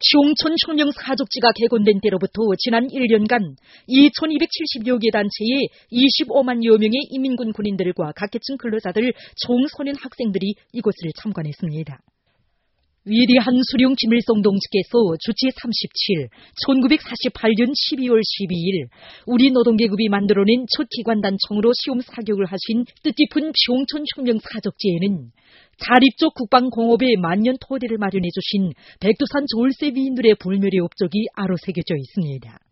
평촌 혁명 사족지가 개건된 때로부터 지난 1년간 2,270여 개 단체의 25만여 명의 인민군 군인들과 각계층 근로자들, 청소년 학생들이 이곳을 참관했습니다. 위대한 수령 김일성 동지께서 주치 37, 1948년 12월 12일 우리 노동계급이 만들어낸 첫 기관단총으로 시험 사격을 하신 뜻깊은 평촌 혁명 사족지에는 자립적 국방공업의 만년 토대를 마련해 주신 백두산 졸세 위인들의 불멸의 업적이 아로 새겨져 있습니다.